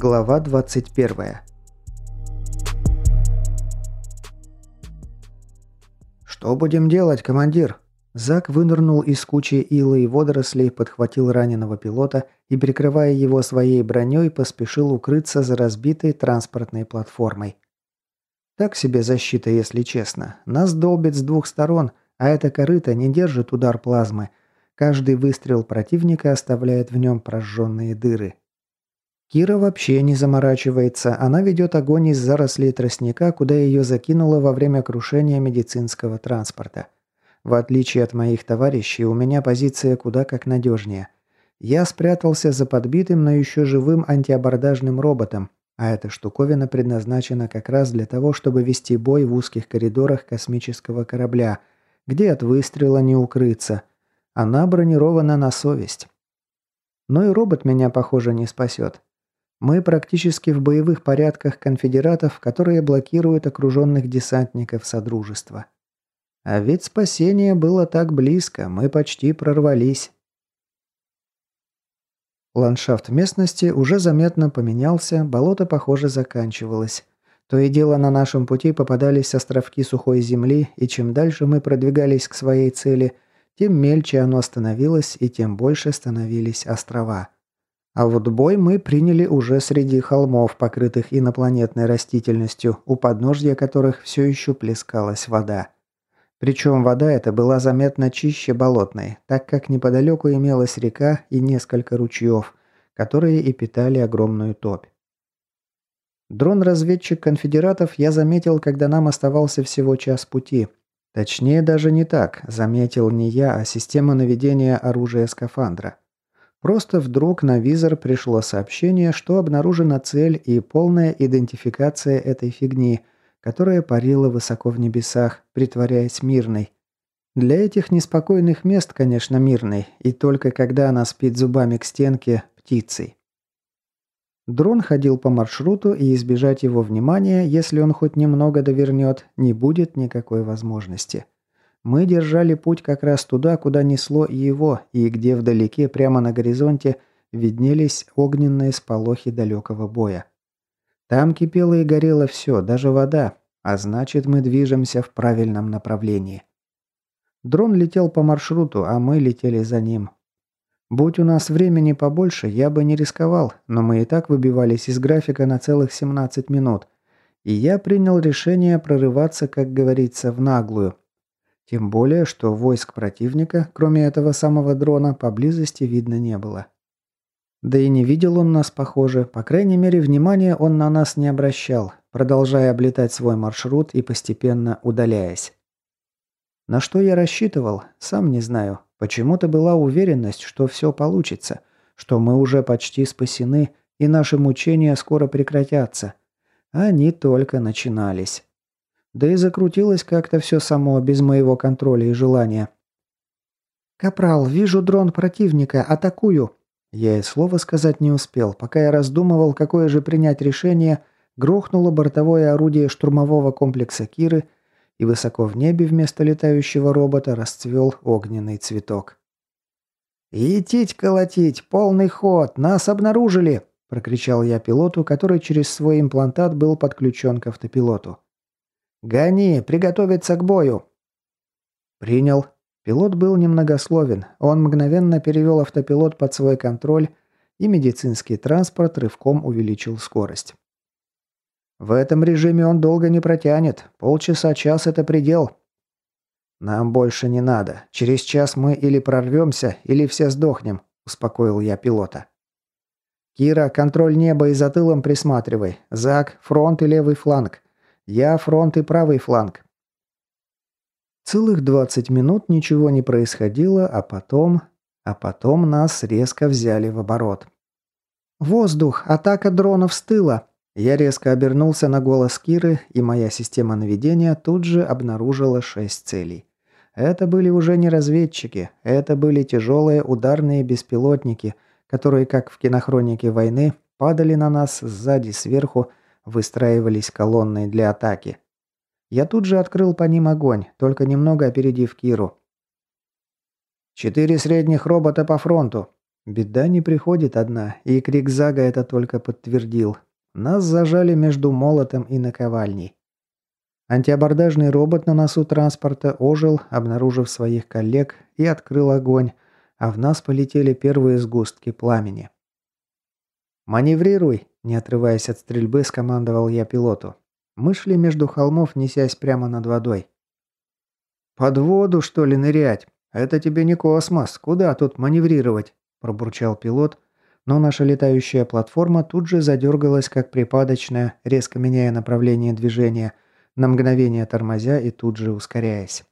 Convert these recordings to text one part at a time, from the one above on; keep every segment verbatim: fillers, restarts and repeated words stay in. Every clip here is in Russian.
Глава двадцать первая. «Что будем делать, командир?» Зак вынырнул из кучи илы и водорослей, подхватил раненого пилота и, прикрывая его своей броней, поспешил укрыться за разбитой транспортной платформой. Так себе защита, если честно. Нас долбит с двух сторон, а эта корыта не держит удар плазмы. Каждый выстрел противника оставляет в нем прожженные дыры. Кира вообще не заморачивается, она ведет огонь из зарослей тростника, куда ее закинуло во время крушения медицинского транспорта. В отличие от моих товарищей, у меня позиция куда как надежнее. Я спрятался за подбитым, но еще живым антиабордажным роботом, а эта штуковина предназначена как раз для того, чтобы вести бой в узких коридорах космического корабля, где от выстрела не укрыться. Она бронирована на совесть. Но и робот меня, похоже, не спасет. Мы практически в боевых порядках конфедератов, которые блокируют окруженных десантников Содружества. А ведь спасение было так близко, мы почти прорвались. Ландшафт местности уже заметно поменялся, болото, похоже, заканчивалось. То и дело на нашем пути попадались островки сухой земли, и чем дальше мы продвигались к своей цели, тем мельче оно становилось и тем больше становились острова. А вот бой мы приняли уже среди холмов, покрытых инопланетной растительностью, у подножья которых все еще плескалась вода. Причем вода эта была заметно чище болотной, так как неподалеку имелась река и несколько ручьев, которые и питали огромную топь. Дрон-разведчик конфедератов я заметил, когда нам оставался всего час пути. Точнее, даже не так, заметил не я, а система наведения оружия скафандра. Просто вдруг на визор пришло сообщение, что обнаружена цель и полная идентификация этой фигни, которая парила высоко в небесах, притворяясь мирной. Для этих неспокойных мест, конечно, мирной, и только когда она спит зубами к стенке – птицей. Дрон ходил по маршруту, и избежать его внимания, если он хоть немного довернет, не будет никакой возможности. Мы держали путь как раз туда, куда несло и его, и где вдалеке, прямо на горизонте, виднелись огненные сполохи далекого боя. Там кипело и горело все, даже вода, а значит, мы движемся в правильном направлении. Дрон летел по маршруту, а мы летели за ним. Будь у нас времени побольше, я бы не рисковал, но мы и так выбивались из графика на целых семнадцать минут, и я принял решение прорываться, как говорится, в наглую. Тем более, что войск противника, кроме этого самого дрона, поблизости видно не было. Да и не видел он нас, похоже, по крайней мере, внимания он на нас не обращал, продолжая облетать свой маршрут и постепенно удаляясь. На что я рассчитывал, сам не знаю. Почему-то была уверенность, что все получится, что мы уже почти спасены и наши мучения скоро прекратятся. Они только начинались. Да и закрутилось как-то все само, без моего контроля и желания. «Капрал, вижу дрон противника, атакую!» Я и слова сказать не успел. Пока я раздумывал, какое же принять решение, грохнуло бортовое орудие штурмового комплекса Киры, и высоко в небе вместо летающего робота расцвел огненный цветок. «Етить колотить! Полный ход! Нас обнаружили!» – прокричал я пилоту, который через свой имплантат был подключен к автопилоту. «Гони! Приготовиться к бою!» «Принял». Пилот был немногословен. Он мгновенно перевел автопилот под свой контроль, и медицинский транспорт рывком увеличил скорость. «В этом режиме он долго не протянет. Полчаса-час – это предел». «Нам больше не надо. Через час мы или прорвемся, или все сдохнем», – успокоил я пилота. «Кира, контроль неба и за тылом присматривай. Зак, фронт и левый фланг. Я фронт и правый фланг». Целых двадцать минут ничего не происходило, а потом... А потом нас резко взяли в оборот. «Воздух! Атака дронов с тыла!» Я резко обернулся на голос Киры, и моя система наведения тут же обнаружила шесть целей. Это были уже не разведчики, это были тяжелые ударные беспилотники, которые, как в кинохронике войны, падали на нас сзади сверху, выстраивались колонной для атаки. Я тут же открыл по ним огонь, только немного опередив Киру. «Четыре средних робота по фронту». Беда не приходит одна, и крик Зага это только подтвердил. Нас зажали между молотом и наковальней. Антиабордажный робот на носу транспорта ожил, обнаружив своих коллег, и открыл огонь, а в нас полетели первые сгустки пламени. «Маневрируй!» – не отрываясь от стрельбы, скомандовал я пилоту. Мы шли между холмов, несясь прямо над водой. «Под воду, что ли, нырять? Это тебе не космос. Куда тут маневрировать?» – пробурчал пилот, но наша летающая платформа тут же задергалась, как припадочная, резко меняя направление движения, на мгновение тормозя и тут же ускоряясь.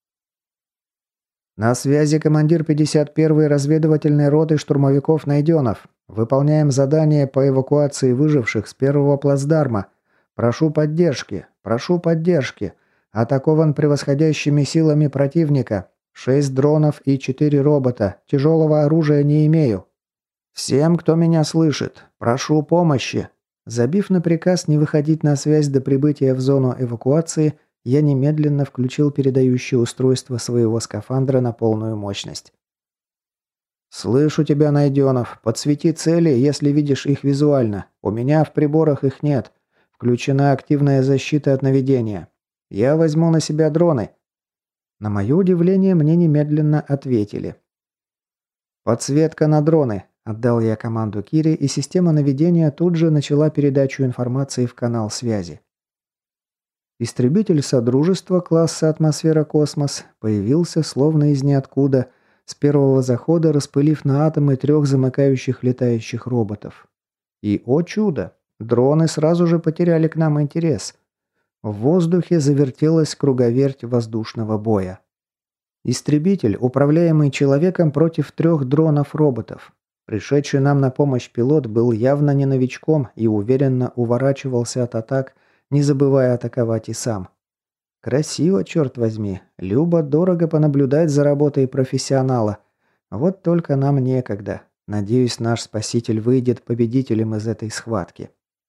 «На связи командир пятьдесят первой разведывательной роты штурмовиков Найденов. Выполняем задание по эвакуации выживших с первого плацдарма. Прошу поддержки, прошу поддержки. Атакован превосходящими силами противника. Шесть дронов и четыре робота. Тяжелого оружия не имею. Всем, кто меня слышит, прошу помощи». Забив на приказ не выходить на связь до прибытия в зону эвакуации, я немедленно включил передающее устройство своего скафандра на полную мощность. «Слышу тебя, Найденов. Подсвети цели, если видишь их визуально. У меня в приборах их нет. Включена активная защита от наведения. Я возьму на себя дроны». На мое удивление, мне немедленно ответили. «Подсветка на дроны», – отдал я команду Кире, и система наведения тут же начала передачу информации в канал связи. Истребитель Содружества класса «Атмосфера-космос» появился словно из ниоткуда, с первого захода распылив на атомы трех замыкающих летающих роботов. И, о чудо, дроны сразу же потеряли к нам интерес. В воздухе завертелась круговерть воздушного боя. Истребитель, управляемый человеком против трех дронов-роботов. Пришедший нам на помощь пилот был явно не новичком и уверенно уворачивался от атак, не забывая атаковать и сам. Красиво, черт возьми. Любо-дорого понаблюдать за работой профессионала. Вот только нам некогда. Надеюсь, наш спаситель выйдет победителем из этой схватки.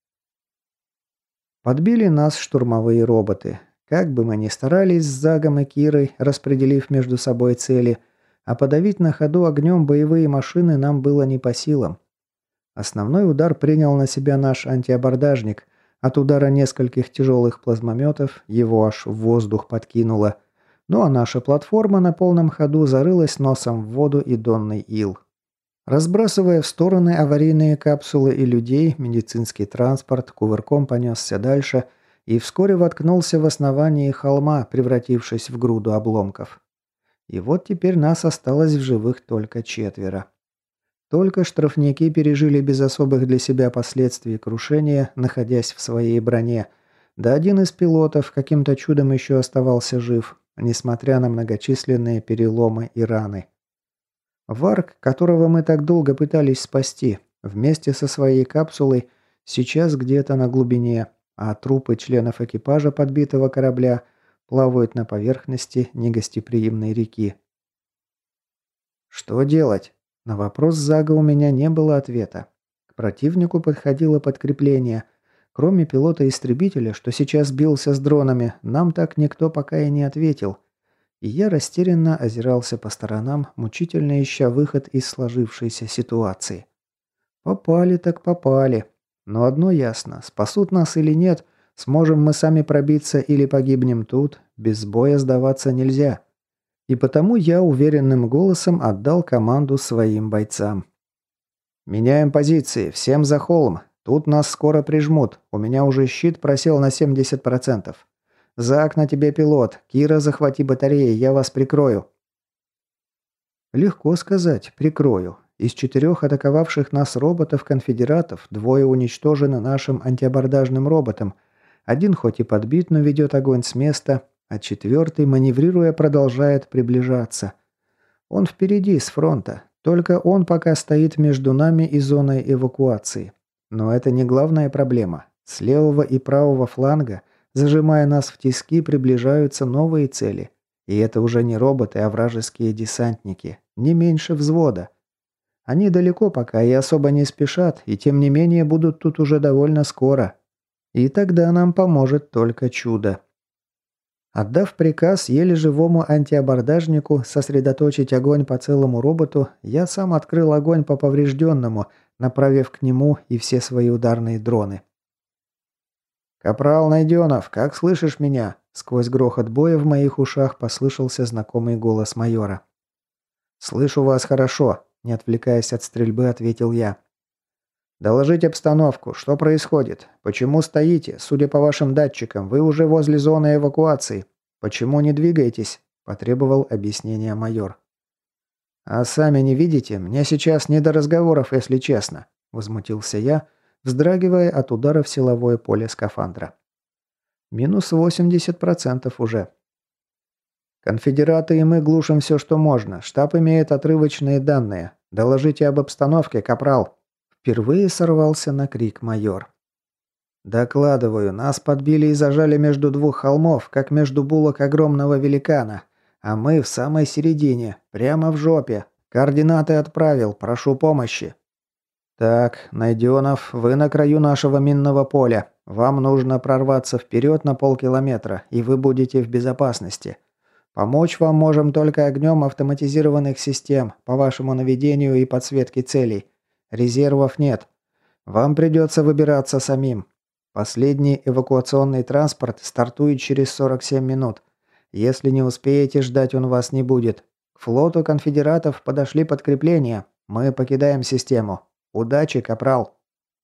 Подбили нас штурмовые роботы. Как бы мы ни старались с Загом и Кирой, распределив между собой цели, а подавить на ходу огнем боевые машины нам было не по силам. Основной удар принял на себя наш антиабордажник. От удара нескольких тяжелых плазмометов его аж в воздух подкинуло. Ну а наша платформа на полном ходу зарылась носом в воду и донный ил. Разбрасывая в стороны аварийные капсулы и людей, медицинский транспорт кувырком понесся дальше и вскоре воткнулся в основании холма, превратившись в груду обломков. И вот теперь нас осталось в живых только четверо. Только штрафники пережили без особых для себя последствий крушение, находясь в своей броне, да один из пилотов каким-то чудом еще оставался жив, несмотря на многочисленные переломы и раны. Варг, которого мы так долго пытались спасти, вместе со своей капсулой, сейчас где-то на глубине, а трупы членов экипажа подбитого корабля плавают на поверхности негостеприимной реки. Что делать? На вопрос Зага у меня не было ответа. К противнику подходило подкрепление. Кроме пилота-истребителя, что сейчас бился с дронами, нам так никто пока и не ответил. И я растерянно озирался по сторонам, мучительно ища выход из сложившейся ситуации. Попали так попали. Но одно ясно, спасут нас или нет, сможем мы сами пробиться или погибнем тут, без боя сдаваться нельзя. И потому я уверенным голосом отдал команду своим бойцам. «Меняем позиции, всем за холм. Тут нас скоро прижмут. У меня уже щит просел на семьдесят процентов. Зак, на тебе пилот. Кира, захвати батареи, я вас прикрою». Легко сказать «прикрою». Из четырех атаковавших нас роботов-конфедератов двое уничтожены нашим антиабордажным роботом. Один хоть и подбит, но ведет огонь с места, а четвертый, маневрируя, продолжает приближаться. Он впереди, с фронта. Только он пока стоит между нами и зоной эвакуации. Но это не главная проблема. С левого и правого фланга, зажимая нас в тиски, приближаются новые цели. И это уже не роботы, а вражеские десантники. Не меньше взвода. Они далеко пока и особо не спешат, и тем не менее будут тут уже довольно скоро. И тогда нам поможет только чудо. Отдав приказ еле живому антиабордажнику сосредоточить огонь по целому роботу, я сам открыл огонь по поврежденному, направив к нему и все свои ударные дроны. «Капрал Найденов, как слышишь меня?» Сквозь грохот боя в моих ушах послышался знакомый голос майора. «Слышу вас хорошо», – не отвлекаясь от стрельбы, ответил я. «Доложить обстановку. Что происходит? Почему стоите? Судя по вашим датчикам, вы уже возле зоны эвакуации. Почему не двигаетесь?» – потребовал объяснения майор. «А сами не видите? Мне сейчас не до разговоров, если честно», – возмутился я, вздрагивая от удара в силовое поле скафандра. «Минус восемьдесят процентов уже». «Конфедераты и мы глушим все, что можно. Штаб имеет отрывочные данные. Доложите об обстановке, капрал». Впервые сорвался на крик майор. «Докладываю, нас подбили и зажали между двух холмов, как между булок огромного великана. А мы в самой середине, прямо в жопе. Координаты отправил, прошу помощи». «Так, Найденов, вы на краю нашего минного поля. Вам нужно прорваться вперед на полкилометра, и вы будете в безопасности. Помочь вам можем только огнем автоматизированных систем по вашему наведению и подсветке целей. Резервов нет. Вам придется выбираться самим. Последний эвакуационный транспорт стартует через сорок семь минут. Если не успеете, ждать он вас не будет. К флоту конфедератов подошли подкрепления. Мы покидаем систему. Удачи, капрал!»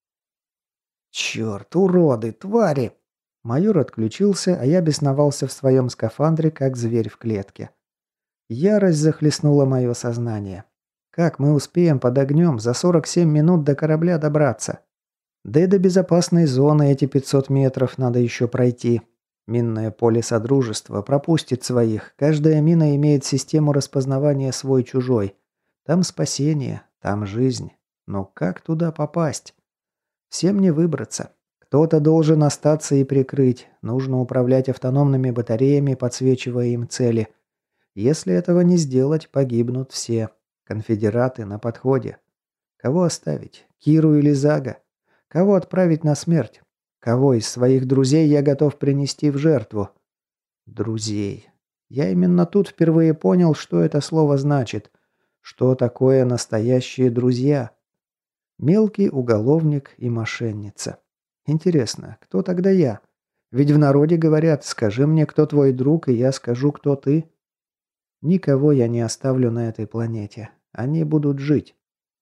«Черт, уроды, твари!» Майор отключился, а я бесновался в своем скафандре, как зверь в клетке. Ярость захлестнула мое сознание. Как мы успеем под огнем за сорок семь минут до корабля добраться? Да и до безопасной зоны эти пятьсот метров надо еще пройти. Минное поле Содружества пропустит своих. Каждая мина имеет систему распознавания свой-чужой. Там спасение, там жизнь. Но как туда попасть? Всем не выбраться. Кто-то должен остаться и прикрыть. Нужно управлять автономными батареями, подсвечивая им цели. Если этого не сделать, погибнут все. Конфедераты на подходе. Кого оставить? Киру или Зага? Кого отправить на смерть? Кого из своих друзей я готов принести в жертву? Друзей. Я именно тут впервые понял, что это слово значит. Что такое настоящие друзья? Мелкий уголовник и мошенница. Интересно, кто тогда я? Ведь в народе говорят: «Скажи мне, кто твой друг, и я скажу, кто ты». Никого я не оставлю на этой планете. Они будут жить.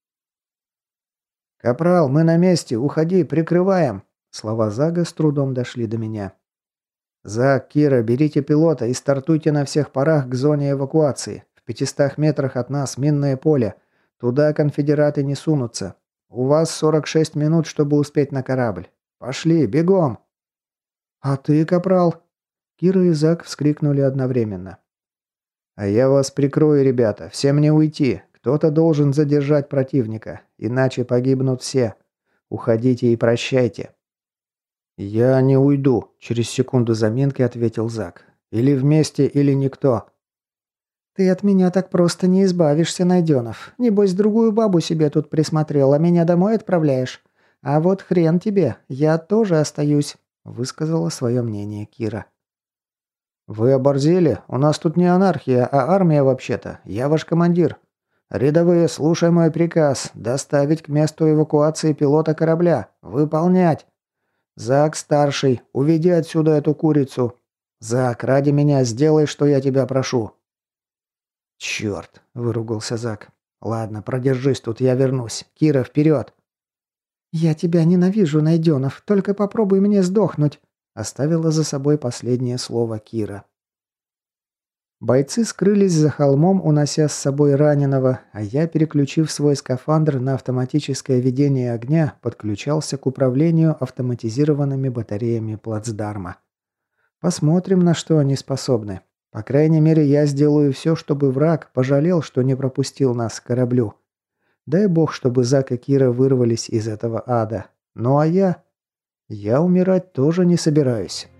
«Капрал, мы на месте. Уходи, прикрываем!» Слова Зага с трудом дошли до меня. «Заг, Кира, берите пилота и стартуйте на всех парах к зоне эвакуации. В пятистах метрах от нас минное поле. Туда конфедераты не сунутся. У вас сорок шесть минут, чтобы успеть на корабль. Пошли, бегом!» «А ты, капрал?» Кира и Заг вскрикнули одновременно. «А я вас прикрою, ребята. Всем не уйти. Кто-то должен задержать противника, иначе погибнут все. Уходите и прощайте». «Я не уйду», – через секунду заминки ответил Заг. «Или вместе, или никто». «Ты от меня так просто не избавишься, Найденов. Небось, другую бабу себе тут присмотрел, а меня домой отправляешь. А вот хрен тебе, я тоже остаюсь», – высказала свое мнение Кира. «Вы оборзели? У нас тут не анархия, а армия вообще-то. Я ваш командир. Рядовые, слушай мой приказ. Доставить к месту эвакуации пилота корабля. Выполнять. Зак, старший, уведи отсюда эту курицу. Зак, ради меня сделай, что я тебя прошу». «Черт!» – выругался Зак. «Ладно, продержись тут, я вернусь. Кира, вперед!» «Я тебя ненавижу, Найденов. Только попробуй мне сдохнуть», – оставила за собой последнее слово Кира. Бойцы скрылись за холмом, унося с собой раненого, а я, переключив свой скафандр на автоматическое ведение огня, подключался к управлению автоматизированными батареями плацдарма. Посмотрим, на что они способны. По крайней мере, я сделаю все, чтобы враг пожалел, что не пропустил нас к кораблю. Дай бог, чтобы Зак и Кира вырвались из этого ада. Ну а я... Я умирать тоже не собираюсь.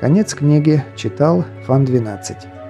Конец книги. Читал Фан двенадцать.